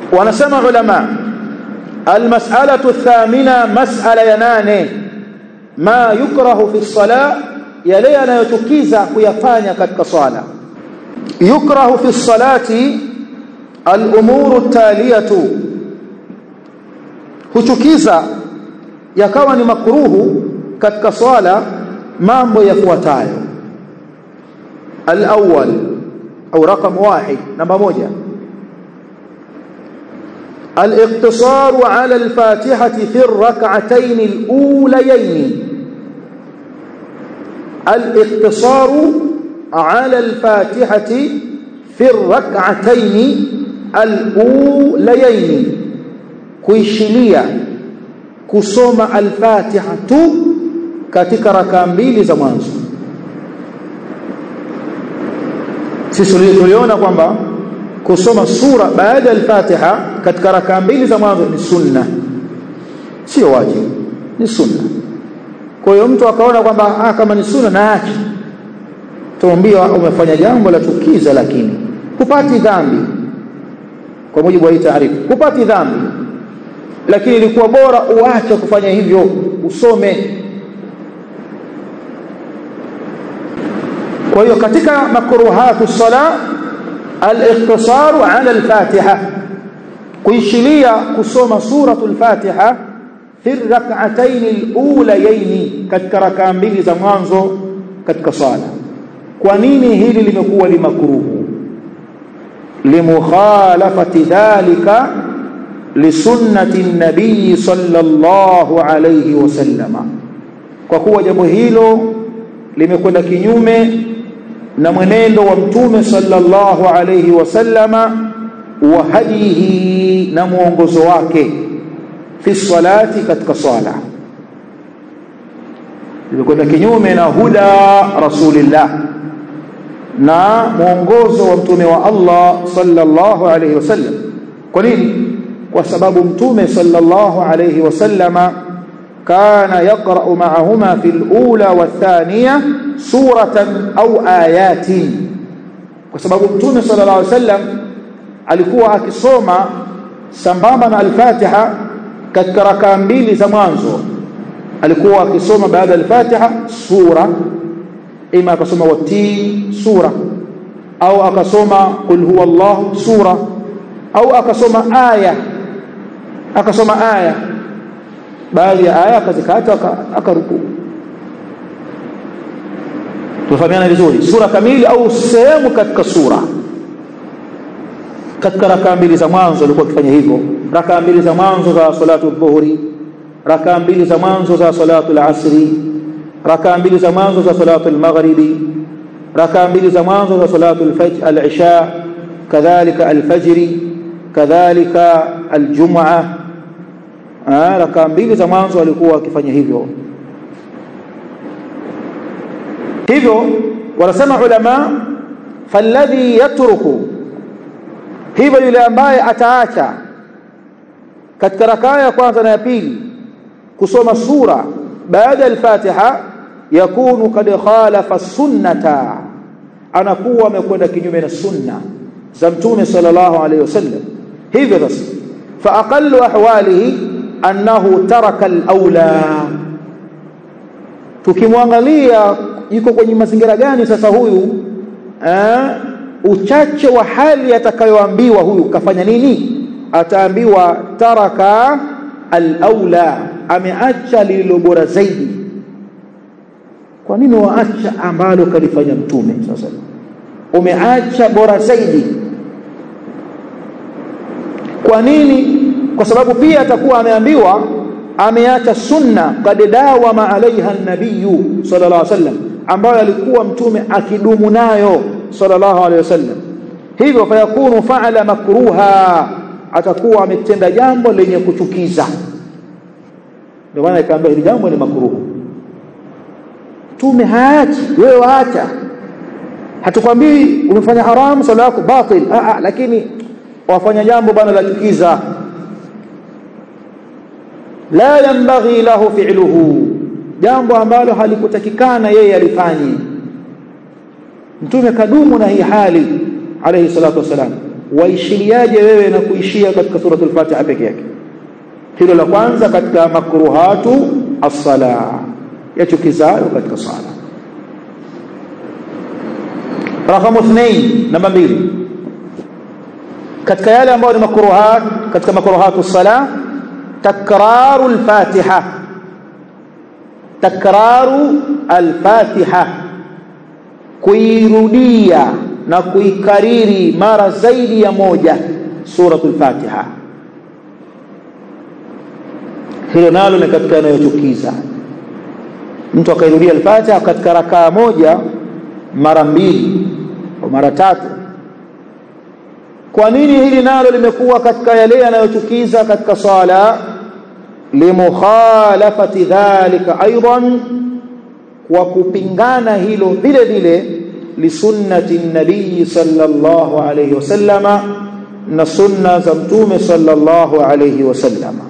wanasema ulama almas'alatu athamina, mas'ala ya 8, ma yukrahu fi as-salah, yale yanayochukiza kuyafanya katika swala. Yukrahu fi as-salati al-umuru at-taliyatu, huchukiza yakawa ni makruhu katika swala mambo yafuatayo. Al-awwal au rakam 1, namba 1, al-iqtisaru ala al-fatihati fi ar-rak'atayn al-ulayayn. al-iqtisaru ala al-fatihati fi ar-rak'atayn al-ulayayn, kuishilia kusoma al-Fatiha tu katika rakaa mbili za mwanzo. Sisi tuliona kwamba kusoma sura baada ya al-Fatiha katika rakaa mbili za mwanzo ni sunna, sio wajibu, ni sunna. Kwa hiyo mtu akaona kwamba kama ni sunna na acha, tuambia umefanya jambo la chukiza, lakini hupati dhambi kwa mujibu wa hii taarifa, hupati dhambi, lakini ilikuwa bora uache kufanya hivyo, usome. Kwa hiyo katika makruhatu sala al-ikhtisaru ala al-Fatiha, kuishilia kusoma suratul Fatiha fi rak'atayn al-ulayayn, katika rakaa mbili za mwanzo katika sala. Kwa nini hili limekuwa limakruhu? Limukhalafati dhalika lisunnati an-nabii sallallahu alayhi wasallam, kwa kuwa jambo hilo limekwenda kinyume na mwenendo wa mtume sallallahu alayhi wasallama wa hadihi, na muongozo wake fi salati, katika swala. Limekwenda kinyume na huda rasulillah, na muongozo wa mtume wa Allah sallallahu alayhi wasallam. Kwa nini? Kwa sababu mtume sallallahu alayhi wasallama kana yaqra'u ma'ahuma fil ula wathaniya suratan au ayatin, kwa sababu mtume sallallahu alayhi wasallam alikuwa akisoma sambamba na al-Fatiha katika rakaa mbili za mwanzo. Alikuwa akisoma baada ya al-Fatiha sura, ima akasoma Wat-Tin sura, au akasoma Qul huwallahu sura, au akasoma aya, baadhi ya aya akazikata akaruku. Tufahamiana vizuri, sura kamili au sehemu katika sura. Katika rakaa mbili za mwanzo alikuwa akifanya hivyo, rakaa mbili za mwanzo za salatu dhuhuri, rakaa mbili za mwanzo za salatu al-asri, rakaa mbili za mwanzo za salatu al-maghribi, rakaa mbili za mwanzo za salatu al-isha, kadhalika al-fajri, kadhalika al-jum'a. Rakaa mbili za mwanzo alikuwa akifanya hivyo. Hivyo wanasema ulama, falladhi yatruku, hivyo yule ambaye ataacha katika rakaa ya kwanza na ya pili kusoma sura baada ya al-Fatiha, yakunu kad khalafa sunnata, anakuwa amekwenda kinyume na sunna za mtume sallallahu alayhi wasallam. Hivyo basi fa aqallu ahwalihi annahu taraka al-aula. Tukimwangalia yuko kwenye mazingira gani sasa huyu, uchache wa hali atakayoambiwa huyu kafanya nini, ataambiwa taraka al-aula, ameacha lililo bora zaidi. Kwa nini waacha ambalo kalifanya mtume? Sasa umeacha bora zaidi. Kwa nini? Kwa sababu pia atakuwa ameambiwa ameacha sunna qad dawama alaiha an-nabiy sallallahu alaihi wasallam, ambayo alikuwa mtume akidumu nayo sallallahu alaihi wasallam. Hivyo fayakunu fa'ala makruha, atakuwa ametenda jambo lenye kuchukiza. Ndio maana ikaambia hili jambo ni makruhu. Mtume haachi, wewe waacha. Hatukwambii umefanya haramu, swala yako batil, lakini wafanya jambo bana la chukiza, la yanbaghi lahu fi'luhu, jambo ambalo halikutakikana yeye alifanye. Mtume kadumu na hii hali alayhi salatu wasalam. waishiliaje wewe na kuishia katika suratul Fatiha peke yake? Hilo la kwanza katika makruhatu as-sala, yachukizayo katika sala. Rakamu 2, namba 2, katika yale ambayo ni makruhat katika makruhatu as-sala, takraru al-Fatiha. Takraru al-Fatiha, kuirudia na kuikariri mara zaidi ya moja suratul Fatiha. Hilo nalo ni katika yanayochukiza. Mtu akairudia al-Fatiha katika rakaa moja mara 2 au mara 3. Kwa nini hili nalo limekuwa katika yale yanayochukiza katika sala? Limukhalafati dhalika aidan, wa kupingana hilo vile vile lisunnati nabii sallallahu alayhi wasallama, na sunna za mtume sallallahu alayhi wasallama.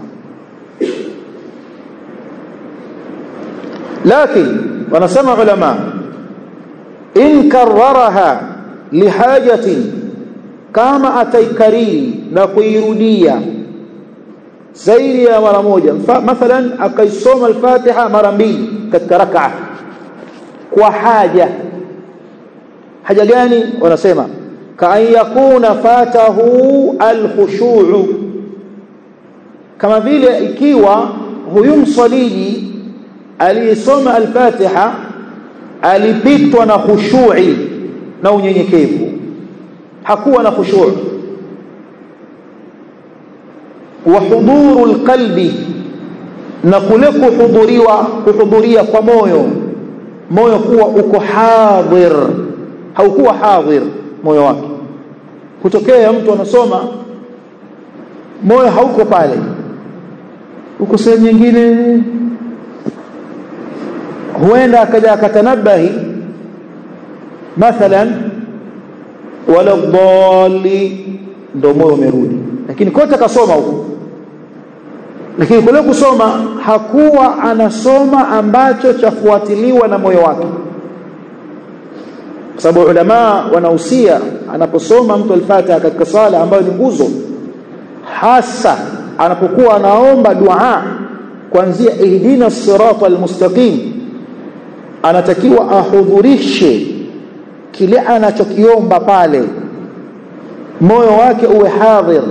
Lakini wanasema ulama, in karraraha lihajatin, kama ataikariri na kuirudia zaidi ya mara moja, mathalan akaisoma al-Fatiha mara 2 katika rak'a kwa haja. Haja gani? Wanasema ka an yakuna fatahu al-khushu', kama vile ikiwa huyu msaliji aliyesoma al-Fatiha alipitwa na khushu'i na unyenyekevu, hakuwa na khushu'. Wa hudurul qalbi, na kule kuhudhuria kwa moyo kuwa uko hadhir, haukuwa hadhir moyo wake. Kutokea mtu anasoma moyo hauko pale, uko sehemu nyingine, huenda akaja akatanabahi mathalan wala dhalli, ndio moyo umerudi, lakini kote akasoma huko. Lakini kule kusoma hakuwa anasoma ambacho chafuatiliwa na moyo wake, kwa sababu ulama wanahusia anaposoma mtu al-Fatiha katika sala ambayo ni nguzo, hasa anapokuwa anaomba dua kuanzia ihdina siratal mustaqim, anatakiwa ahudhurishe kile anachokiomba pale, moyo wake uwe hadhir.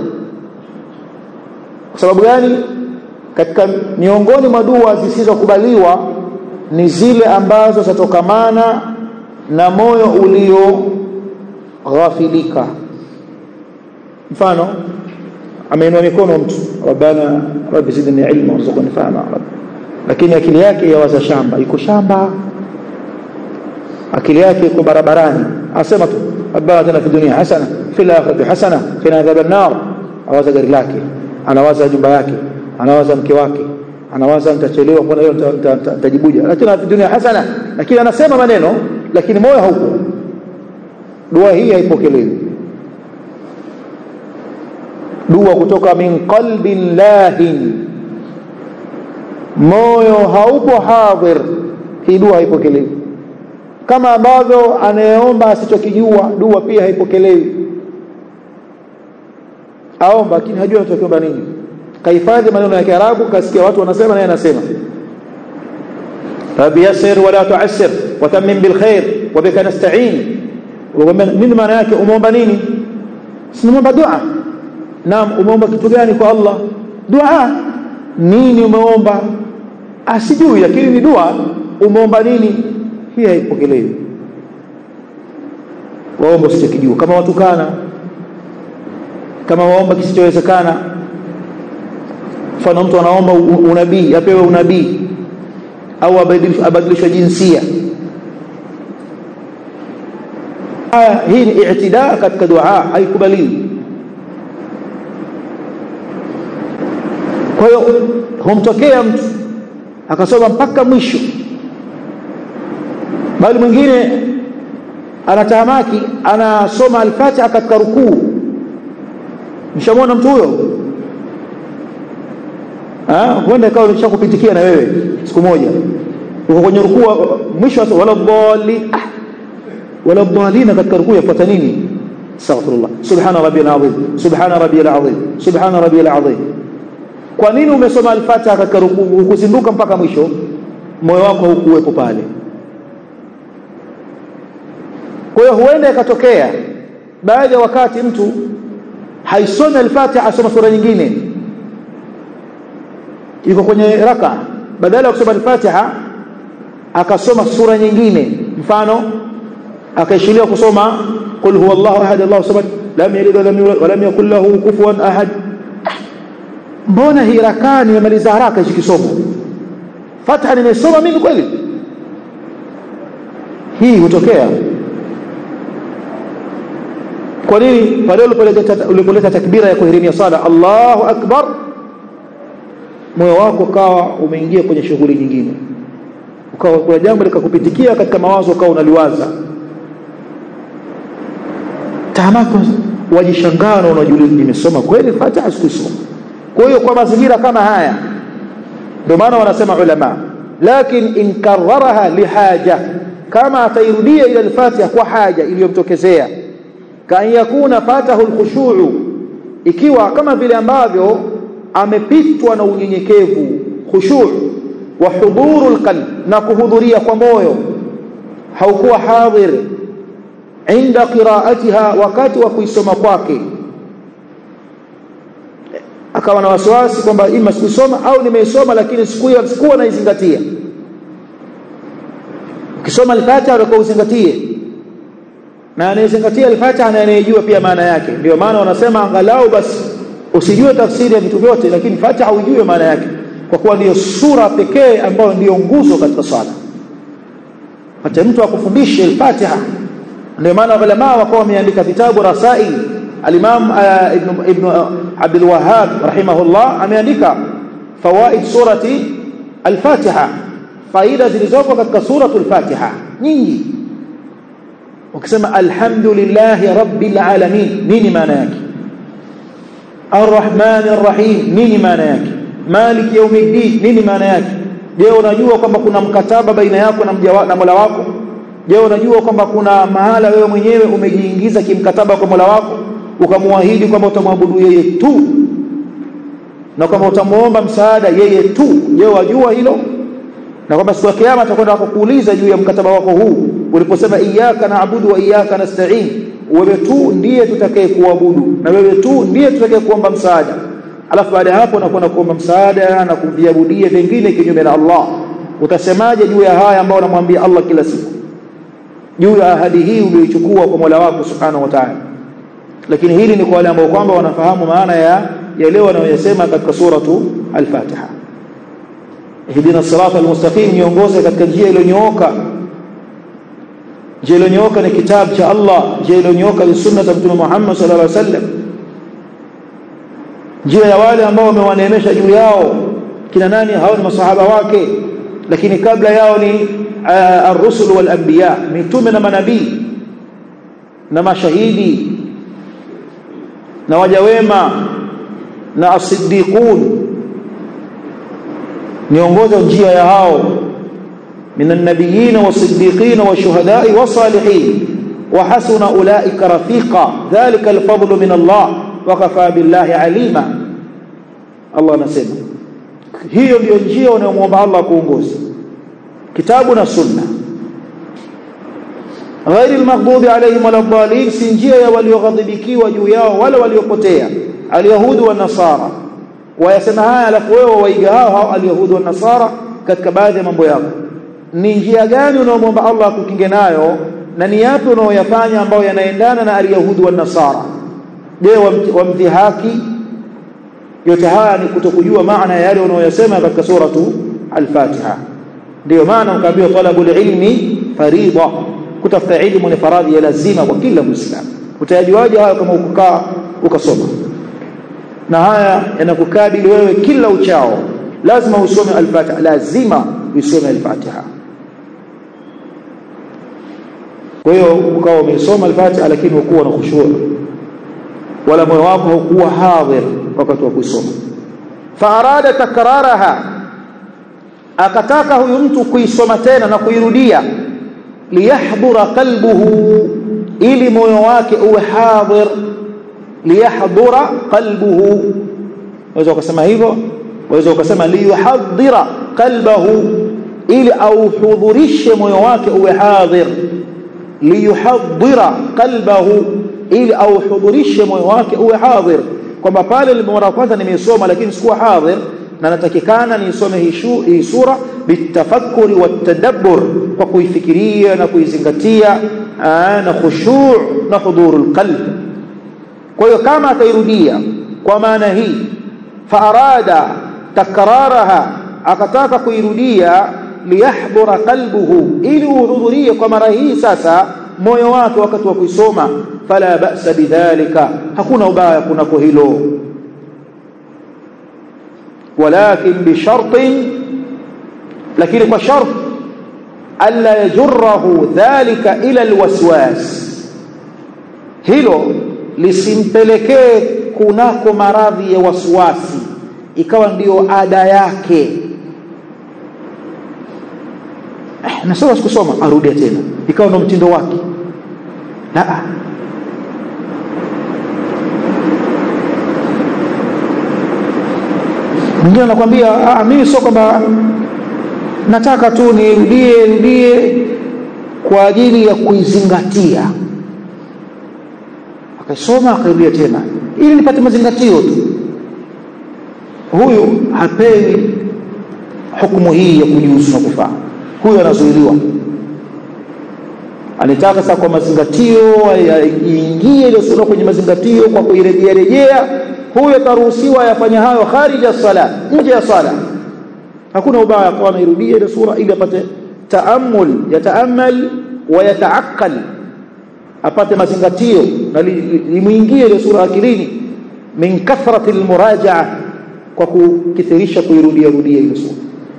Kwa sababu gani? Katika miongoni mwa dua zisizokubaliwa ni zile ambazo zatokamana na moyo ulioghafilika. Mfano, ameinua mikono mtu, rabbana rabbi zidni ilma warzuqni fahma, lakini akili yake yawaza shamba, iko shamba, akili yake iko barabarani, asema tu rabbana atina fid dunya hasana fil akhirati hasana qina adhaban nar. Awaza gari lake, anawaza jumba yake, anawaza mke wake, anawaza nitachelewa kwa hiyo nitajibuja, lakini fid dunya hasana, lakini anasema maneno lakini moyo hauko. Dua hii haipokelewi. Dua kutoka min qalbin lahin, moyo haupo hadhir, hii dua haipokelewi. Kama ambavyo anayeomba asichokijua, dua pia haipokelewi. Aomba lakini hajui anachokiomba nini, kahifadhi maneno ya Kiarabu, kasikia watu wanasema na yeye anasema rabbi yassir wala tu'assir wa tammim bil khair wa bika nasta'in. Nini maana yake? Umeomba nini? Sinaomba dua. Naam, umeomba kitu gani kwa Allah? Dua. Nini umeomba? Asijui, lakini ni dua. Umeomba nini? Hii haipokelewi. Waomba usichokijua, kama watukana, kama waomba kisichowezekana. Mfano mtu anaomba unabii, apewe unabii au abadilishwe jinsia. Hii ni i'tidaa katika dua, haikubaliwi. Kwa hiyo humtokea mtu akasoma mpaka mwisho, bali mwingine anatahamaki anasoma al-Fatiha katika rukuu. Mshamwona mtu huyo? Huenda ikawa umeshakupitikia na wewe siku moja, uko kwenye rukuu, mwisho wala dhalli, wala dhalina katika rukuu yafuata nini? astaghfirullah, subhana rabbiyal azim, subhana rabbiyal azim, subhana rabbiyal azim. Kwa nini umesoma al-Fatiha katika rukuu ukuzinduka mpaka mwisho? Moyo wako haukuwepo pale. Kwa hiyo huenda ikatokea baadhi ya wakati mtu haisomi al-Fatiha, asoma sura nyingine, yuko kwenye raka, badala ya kusoma al-Fatiha akasoma sura nyingine. Mfano akaishilia kusoma qul huwallahu ahad Allahu samad lam yalid wa lam yakul lahu kufuwan ahad. Mbona hii raka nimemaliza haraka hichi kisomo, Fatiha nimesoma mimi kweli? Hii hutokea. Kwa nini? Pale ulipoleta takbira ya kuhirimia sala Allahu akbar, moyo wako kawa umeingia kwenye shughuli nyingine, ukawa kuna jambo likakupitikia katika mawazo, ukawa unaliwaza, tamako wajishangaa na unajiuliza nimesoma kweli Fatiha sikusoma. Kwa hiyo kwa mazingira kama haya ndio maana wanasema ulama, lakini in karraraha lihaja, kama atairudia ila al-Fatiha kwa haja iliyomtokezea, kan yakuna fatahu al-khushu', ikiwa kama vile ambavyo amepitwa na unyenyekevu, khushu' wa hudurul qalb, na kuhudhuria kwa moyo, haukuwa hadhir inda qira'atiha, wakati wa kuisoma kwake, akawa na wasiwasi kwamba ima sikusoma au nimeisoma lakini sikuwa naizingatia. Ukisoma al-Fatiha ulikuwa uzingatie, na anayezingatia al-Fatiha na anayejua pia maana yake. Ndio maana wanasema angalau basi usijue tafsiri ya vitu vyote, lakini Fatiha ujue maana yake, kwa kuwa ndio sura pekee ambayo ndio nguzo katika sala. Hata mtu akufundishe al-Fatiha. Ndio maana ulama wakawa wameandika vitabu rasail. Al-Imam Ibn Abdul Wahhab rahimahullah ameandika fawaid surati al-Fatiha, faida zilizopo katika suratul Fatiha nyingi. Ukisema alhamdulillahi rabbil alamin, nini maana yake? Arrahmanir rahim, nini maana yake? Maliki yawmiddin, nini maana yake? Je, unajua kwamba kuna mkataba baina yako na Mola wako? Je, unajua kwamba kuna mahala wewe mwenyewe umejiingiza kimkataba kwa Mola wako, ukamwahidi kwamba utamwabudu yeye tu na kwamba utamuomba msaada yeye tu? Je, wajua hilo? Na kwamba siku ya kiyama atakwenda kukuuliza juu ya mkataba wako huu, uliposema iyyaka na'budu wa iyyaka nasta'in, wewe tu ndiye tutakaye kuabudu na wewe tu ndiye tutakaye kuomba msaada. Alafu baada hapo unakwenda kuomba msaada na kuviabudia vingine kinyume na Allah. Utasemaje juu ya haya ambao unamwambia Allah kila siku, juu ya ahadi hii uliyochukua kwa Mola wako subhanahu wa ta'ala? Lakini hili ni kwa wale ambao kwamba wanafahamu maana ya leo wanayosema katika suratu al-Fatiha. Ihdina as-sirata al-mustaqim, niongoze katika njia iliyonyooka. Njia iliyonyooka ni kitabu cha Allah, njia iliyonyooka ni sunna za Mtume Muhammad sallallahu alaihi wasallam, njia ya wale ambao wamewaneemesha juu yao. Kina nani hao? Ni masahaba wake, lakini kabla yao ni ar-rusul wal anbiya, mitume na manabii na mashahidi na waja wema na as-siddiqun. Niongoza njia ya hao minan nabiyyin was-siddiqin wash-shuhada'i was-salihin wa hasuna ulaika rafiqa, dhalika al-fadlu min Allah wa kafa billahi alima. Allah anasema hiyo ndio njia unayomwomba Allah kuongoza, kitabu na sunna. Ghairi al-maghdubi alayhim wal-dhalin, si njia ya walioghadhibikiwa juu yao wala waliopotea, al-yahudi wa nasara. Wayasema haya alafu wewe waiga hao al-yahudi wa nasara katika baadhi ya mambo yako. Ni njia gani unaomwomba Allah akukinge nayo, na ni yapi unaoyafanya ambayo yanaendana na al-yahudi wa nasara? Je, wamdhihaki? Yote haya ni kutokujua maana ya yale unaoyasema katika suratu al-Fatiha. Ndio maana ukaambiwa talabul ilmi faridha, kutafuta elimu ni faradhi ya lazima kwa kila Muislamu. Utayajuaje haya kama ukukaa ukasoma? Na haya yanakukabili wewe kila uchao, lazima usome al-Fatiha, lazima usome al-Fatiha. Kwa hiyo ukawa umesoma al-Fatiha lakini hukuwa na khushu', wala moyo wako haukuwa hadhir wakati wa kusoma. Fa arada takraraha, akataka huyu mtu kuisoma tena na kuirudia, liyahdura qalbuhu, ili moyo wake uwe hadhir, liyahdura qalbuhu. Waweza ukasema hivyo, waweza ukasema liyuhadhira qalbahu, ili auhudhurishe moyo wake uwe hadhir, liyuhadhira qalbahu, ili auhudhurishe moyo wake uwe hadhir, kwamba pale mara kwanza nimesoma lakini sikuwa hadhir, na natakikana nisome hii sura bitafakkuri watadabbur, kwa kuifikiria na kuizingatia na khushu' na hudhurul qalb. Kwa hiyo kama atairudia kwa maana hii, faarada takraraha, akataka kuirudia, liyahdura qalbuhu, ili uhudhurie kwa mara hii sasa moyo wake wakati wa kuisoma, fala ba'sa bidhalika, hakuna ubaya kunako hilo. Walakin bishartin, lakini kwa shart alla yajurruhu dhalika ila alwaswas, hilo lisimpelekee kunako maradhi ya waswasi ikawa ndio ada yake. Na sasa sikusoma arudia tena, ikawa ndo mtindo wake. La, mwingine anakuambia mimi sio kwamba nataka tu nirudie kwa ajili ya kuizingatia, akasoma akarudia tena ili nipate mazingatio tu. Huyu hapewi hukumu hii ya kujuzu na kufaa, huyu anazuiliwa. Anataka sasa kwa mazingatio yaingie ile sura kwenye mazingatio kwa kuirejea, huyu ataruhusiwa yafanya hayo kharija sala, nje ya sala. Hakuna ubaya kwa anairudia ile sura ili apate taammul, yataamal wa yataakkal, apate mazingatio na limuingie ile sura akilini, min kathrati almurajaa, kwa kukithirisha kuirudia ile sura.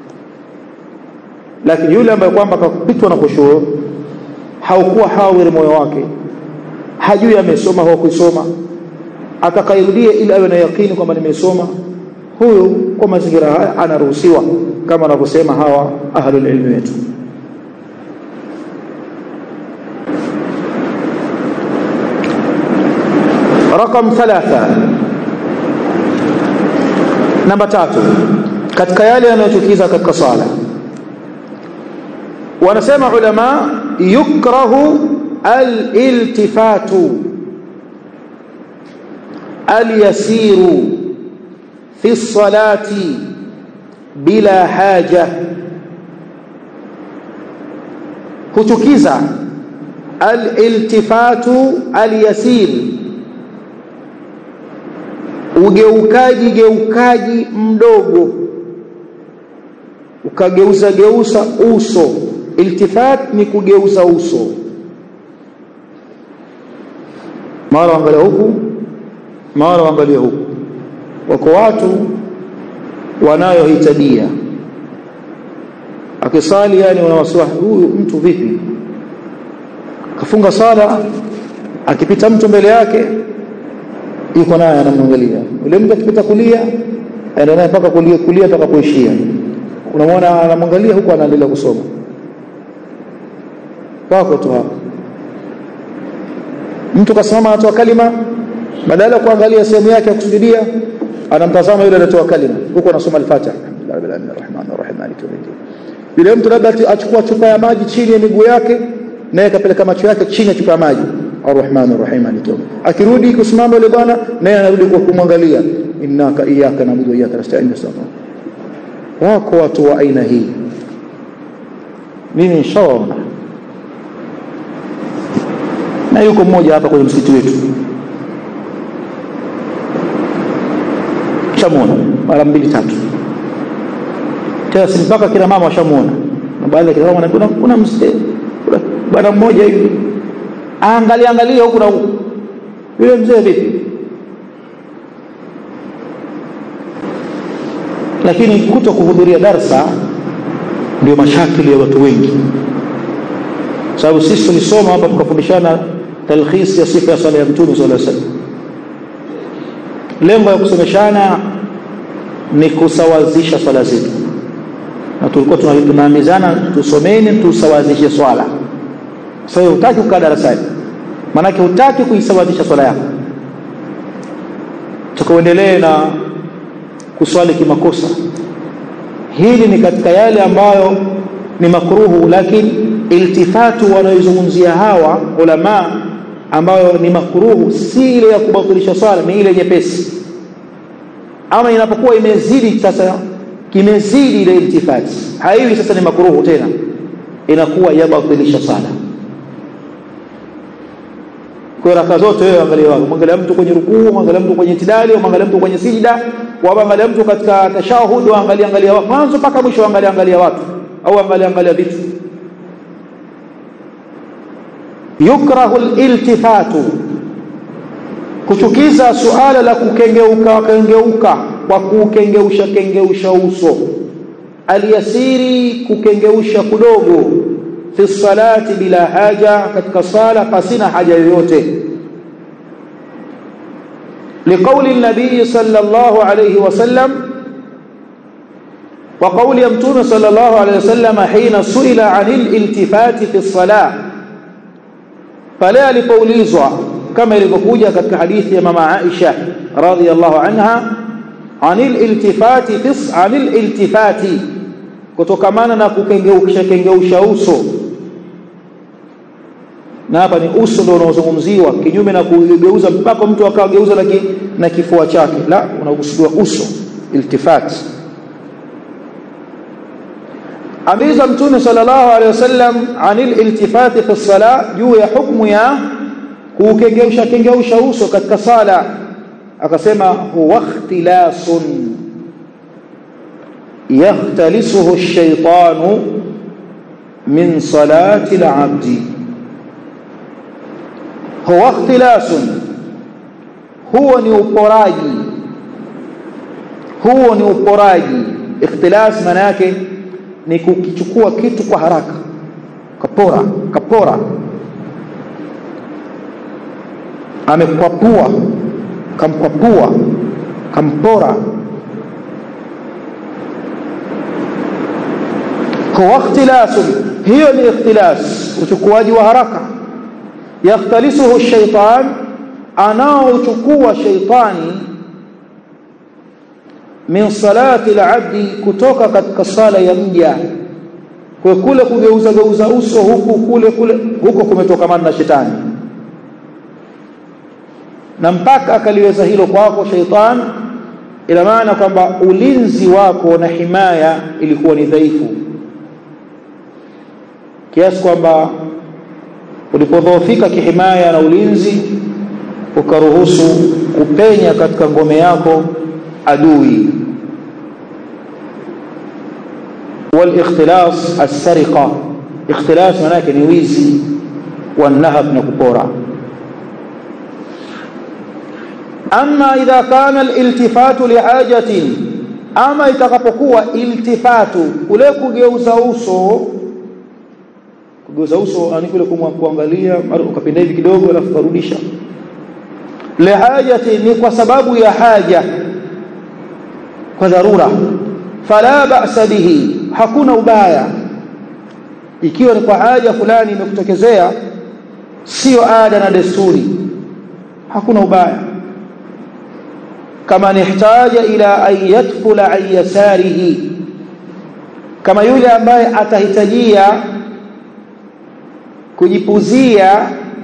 Lakini yule ambaye kwamba kapitwa na khushu', haukuwa hawir moyo wake, hajui amesoma au kusoma, atakairudia ili awe na yakini kwamba nimesoma, huyo kwa mazingira haya anaruhusiwa, kama wanavyosema hawa ahlul ilmi wetu. Rakam 3, namba 3 katika yale yanayochukiza katika sala, wanasema ulama yukrahu al-iltifatu al-yasiru fi salati bila haja. Huchukiza al-iltifatu al-yasir, ugeukaji mdogo, ukageuza uso. Iltifat ni kugeuza uso, mara angalia huku, mara angalia huku. Wako watu wanayohitajia akisali, yani wanawaswali, huyu mtu vipi kafunga sala, akipita mtu mbele yake yuko naye anamwangalia, yule mtu akipita kulia anaenda mpaka kulia mpaka kuishia, unamwona anamwangalia huko, anaendelea kusoma. Wako tu hapo, mtu kasimama anatoa kalima, badala ya kuangalia sehemu yake ya kusujudia anamtazama yule anatoa kalima, huko anasoma al-Fatiha, alhamdulillahi rahmanir rahim maliki yawmiddin. Yule mtu labda achukua chupa ya maji chini ya miguu yake, naye kapeleka macho yake chini ya chupa ya maji, arrahmanir rahim maliki yawmiddin. Akirudi kusimama yule bwana, naye anarudi kwa kumwangalia, innaka iyyaka na'budu wa iyyaka nasta'in. Wako watu wa aina hii, mimi nishaona, na yuko mmoja hapa kwenye msikiti wetu, shamuona mara 2-3 tena, si mpaka kila mama washamuona, na baadhi ya kila mama kuna mzee bwana mmoja hivi angalia huku na huku, yule mzee vipi? Lakini kuto kuhudhuria darasa ndio mashakili ya watu wengi, sababu sisi tulisoma hapa tukafundishana talkhis ya sifa ya sala ya Mtume sallallahu alaihi wasallam. Lengo ya kusomeshana ni kusawazisha swala zetu, na tulikuwa tunaambizana tusomeni tusawazishe swala. Sasa hutaki kukaa darasani, maana hutaki kuisawazisha swala yako. Tukaendelee na kuswali kimakosa. Hili ni katika yale ambayo ni makruhu, lakini iltifatu wanayozungumzia hawa ulama ambayo ni makruhu si ile ya kubatilisha swala, ni ile nyepesi. Ama inapokuwa imezidi, sasa kimezidi ile iltifati, haiwi sasa ni makruhu tena, inakuwa yabatilisha swala. Kwa raka zote wewe angalia mtu kwenye rukuu, angalia mtu kwenye itidali, angalia mtu kwenye sijda, angalia mtu katika tashahud, angalia watu mwanzo mpaka mwisho, angalia watu au angalia vitu. Yukrahu al-iltifatu, kuchukiza suala la kukengeuka kwa kukengeusha uso. Aliyasiri, kukengeusha kidogo, fi salati bila haja, katika sala pasina haja yoyote. Liqauli an-nabii sallallahu alayhi wasallam, wa qawli mtume sallallahu alayhi wasallam hina suila 'anil iltifati fi salah, pale alipoulizwa kama ilivyokuja katika hadithi ya mama Aisha radhiyallahu anha, 'anil iltifati, kutokamana na kukengeusha uso. Na hapa ni uso ndio unaozungumziwa, kinyume na kugeuza mpaka mtu akageuza na kifua chake, la, unakusudiwa uso, iltifat. Abiza mtume sallallahu alayhi wasallam 'anil iltifati fi salah, juu ya hukumu ya kukengeusha uso katika sala, akasema huwa ikhtilasun yakhtalisuhu ash-shaytanu min salati al-'abdi. Huwa ikhtilasun, huwa ni uporaji. Ikhtilas maana yake ni kukichukua kitu kwa haraka, kapora, amekwapua, kampora. Huwa ikhtilasun, hiyo ni ikhtilas, uchukuaji wa haraka. Yakhtalisuhu ash-shaytan, anaochukua shaytani, min salati al-'abdi, kutoka katika sala ya mja. Kwa kule kugeuza uso huko kumetokamana na shetani, na mpaka akaliweza hilo kwako shaytan, ila maana kwamba ulinzi wako na himaya ilikuwa ni dhaifu, kiasi kwamba ulipodhoofika kihimaya na ulinzi, ukaruhusu kupenya katika ngome yako adui. Wal-ikhtilas as-sariqa, ikhtilas maana yake ni wizi, wan-nahab, na kupora. Amma idha kana al-iltifatu lihajatin, ama itakapokuwa iltifatu, kule kugeuza uso ani kule kuangalia mara ukapenda hivi kidogo alafu karudisha, lihajati, ni kwa sababu ya haja, kwa dharura, fala ba'sa bihi, hakuna ubaya. Ikiwa ni kwa haja fulani imekutokezea, sio ada na desturi, hakuna ubaya. Kama nihtaja ila an yadkhula an yasarihi, kama yule ambaye atahitajia kujipuzia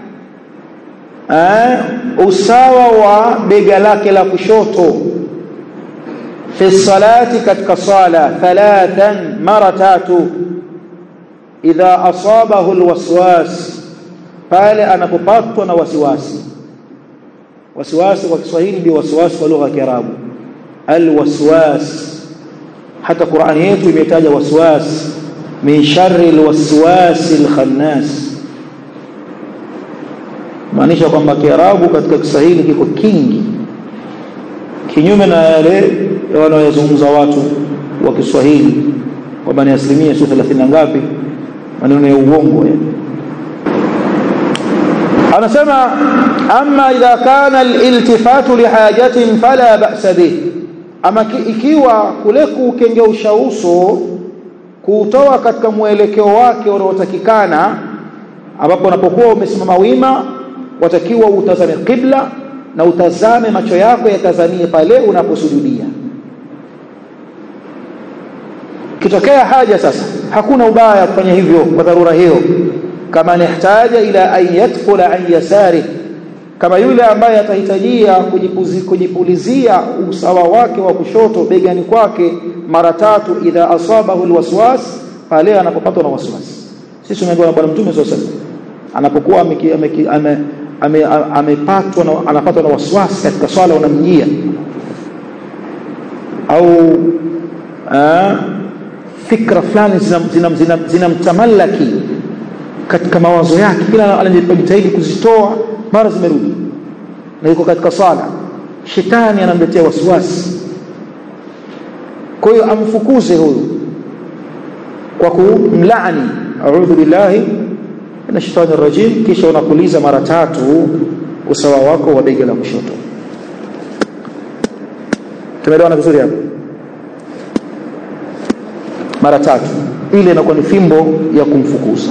usawa wa bega lake la kushoto, fi salati, katika sala, 3 mara 3, idha asabahu alwaswas, pale anapopatwa na wasiwasi. Wasiwasi kwa Kiswahili ndio wasiwasi kwa lugha ya Kiarabu, alwaswas. Hata Qur'ani yetu imetaja waswas, min sharri alwaswasil khannas, maanisha kwamba Kiarabu katika Kiswahili kiko kingi, kinyume na yale wanayozungumza watu wa Kiswahili kwamba ni asilimia 30 ngapi maneno ya uongo. Anasema amma idha kana al-iltifatu lihajatin fala ba'sa bih, ama ikiwa kule kukengeusha uso kutoa katika mwelekeo wake unaotakikana, ambapo unapokuwa umesimama wima watakiwa utazame qibla na utazame macho yako yatazamie pale unaposujudia. Kitokea haja sasa, hakuna ubaya kufanya hivyo kwa dharura hiyo. Kama nihtaja ila an yadkhula an yasari, kama yule ambaye atahitajia kujipulizia usawa wake wa kushoto begani kwake mara 3 idha asabahu alwaswas, pale anapopatwa na waswasi. Sisi tumeambiwa na Bwana Mtume sallallahu alaihi wasallam anapokuwa anapatwa na waswasi katika swala unamjia, au fikra fulani zinamtamallaki katika mawazo yake, kila anajitahidi kuzitoa mara zimerudi na yuko katika sala, shetani anamletea waswasi. Kwa hiyo amfukuze huyu kwa kumlaani, a'udhu billahi minash shaitani rajim, kisha unakuliza mara 3 usawa wako wa bega la kushoto. Tumeelewana vizuri hapo? Mara 3 ile inakuwa ni fimbo ya kumfukuza.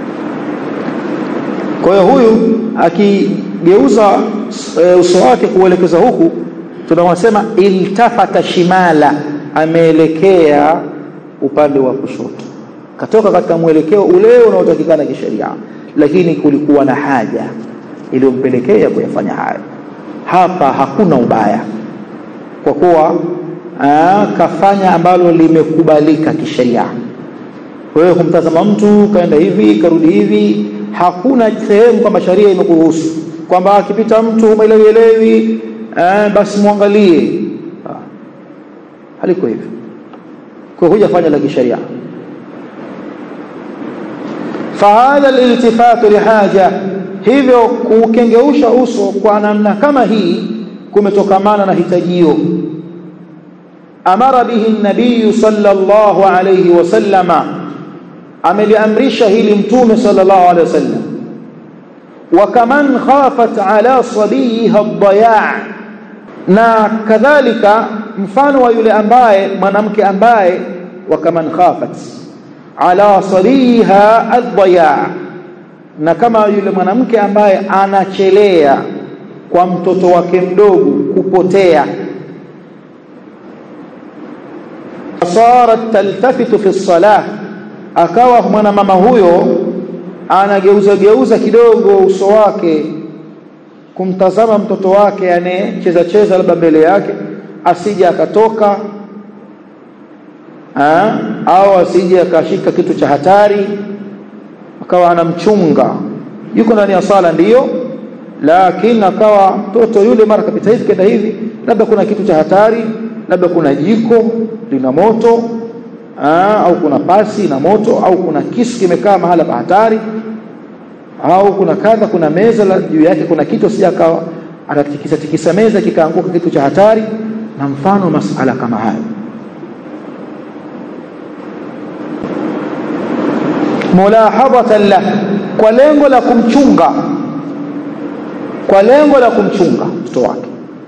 Kwa hiyo huyu akigeuza uso wake kuelekeza huku, tunasema iltafata shimala, ameelekea upande wa kushoto, katoka katika mwelekeo ule unaotakikana kisheria, lakini kulikuwa na haja iliyompelekea kuyafanya hayo. Hapa hakuna ubaya, kwa kuwa kafanya ambalo limekubalika kisheria. Wewe kumtazama mtu kaenda hivi karudi hivi, hakuna sehemu kwamba sharia imekuruhusu kwamba akipita mtu umeelewi basi muangalie. Haliko hivyo, kwa hujafanya la kisheria. Fahadha aliltifatu lihaja, hivyo kukengeusha uso kwa namna kama hii kumetokamana na hitajio. Amara bihi an-nabiy sallallahu alayhi wasallama, ameliamrisha hili Mtume sallallahu alayhi wasallam. Wa kaman khafat ala sabiha ad-daya', na kadhalika mfano wa yule ambaye, mwanamke ambaye, wa kaman khafat ala sabiha ad-daya', na kama yule mwanamke ambaye anachelea kwa mtoto wake mdogo kupotea. Sarat taltafitu fi salah, akawa mwana mama huyo anageuza kidogo uso wake kumtazama mtoto wake anayecheza labda mbele yake, asije akatoka au asije akashika kitu cha hatari, akawa anamchunga. Yuko ndani ya sala ndiyo, lakini akawa mtoto yule mara kapita hivi kenda hivi, labda kuna kitu cha hatari, labda kuna jiko lina moto, au kuna pasi na moto, au kuna kisu kimekaa mahala pa hatari, au kuna kadha, kuna meza juu yake kuna kitu, sija akawa anatikisa meza kikaanguka kitu cha hatari, na mfano masala kama hayo. Mulahadhatan lahu, kwa lengo la kumchunga, kwa lengo la kumchunga mtoto wake.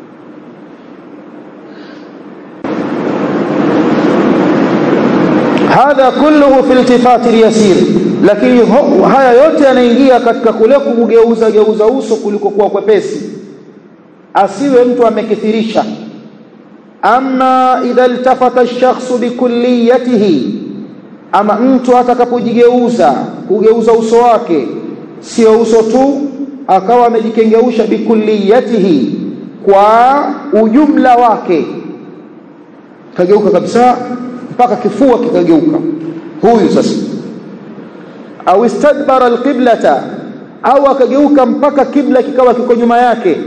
Hadha kulluhu fi iltifati al-yasir, lakini haya yote yanaingia katika kule kugeuza uso kuliko kuwa kwepesi, asiwe mtu amekithirisha. Amma idha iltafata ash-shakhsu bikulliyatihi, ama mtu kugeuza uso wake, sio uso tu, akawa amejikengeusha bikulliyatihi, kwa ujumla wake, kageuka kabisa mpaka kifua kikageuka huyu sasa. Au istadbara alqiblata, au akageuka mpaka kibla kikawa kiko nyuma yake.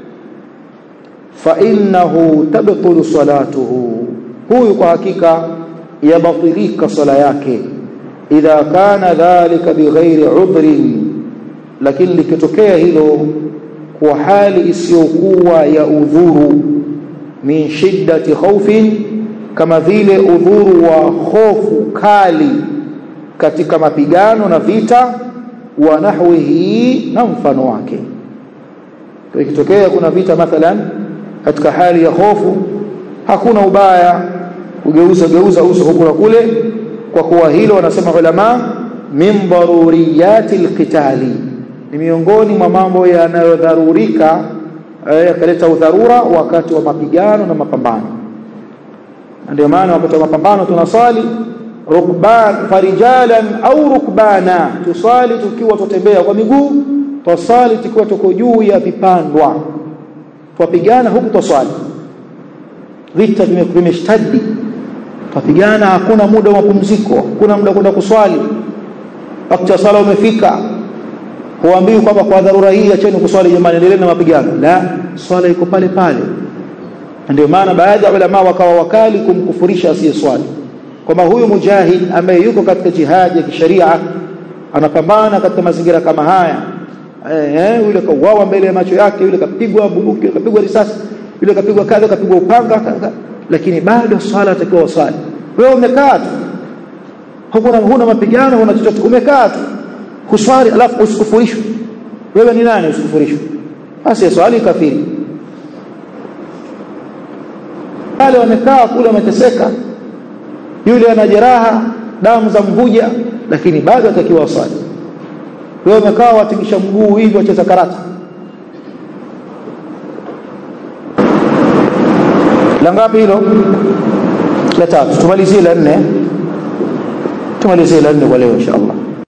Fa innahu tabtulu salatuhu, huyu kwa hakika yabatilika sala yake. Idha kana dhalika bighairi udhrin, lakini likitokea hilo kwa hali isiyokuwa ya udhuru. Min shiddati khawfin, kama vile udhuru wa hofu kali katika mapigano na vita, wa nahwihi, na mfano wake. Kwa ikitokea kuna vita mathalan, katika hali ya hofu, hakuna ubaya kugeuza uso huku na kule, kwa kuwa hilo wanasema ulama min daruriyati alqitali, ni miongoni mwa mambo yanayodharurika yakaleta udharura wakati wa mapigano na mapambano. Ndio maana wakati wa mapambano tunasali rukban farijalan au rukbana, tusali tukiwa tutembea kwa miguu, tusali tukiwa tuko juu ya vipandwa. Tupigana huku tusali, vita vimeshtadi, tupigana, hakuna muda wa mapumziko, hakuna muda kwenda kuswali. Wakati wa sala umefika, huambii kwamba kwa dharura hii acheni kuswali jamani, endelee na mapigano. La, swala iko pale pale. Ndio maana baadhi ya ulama wakawa wakali kumkufurisha asiyeswali, kwamba huyu mujahid ambaye yuko katika jihad ya kisharia anapambana katika mazingira kama haya, yule kauawa mbele ya macho yake, yule kapigwa bunduki, kapigwa risasi, yule kapigwa kadha, kapigwa upanga, lakini bado swala atakiwa wasali. Wewe umekaa tu, huna mapigano, huna chochote, umekaa tu kuswali, alafu usikufurishwe. Wewe ni nani usikufurishwe? Basi swali kafiri. Wale wamekaa kule wameteseka, yule ana jeraha, damu za mvuja, lakini bado atakiwa wasali. Wewe umekaa watingisha mguu hivi wacheza karata. La ngapi hilo? La tatu. Tumalizie la nne. Tumalizie la nne kwa leo inshallah.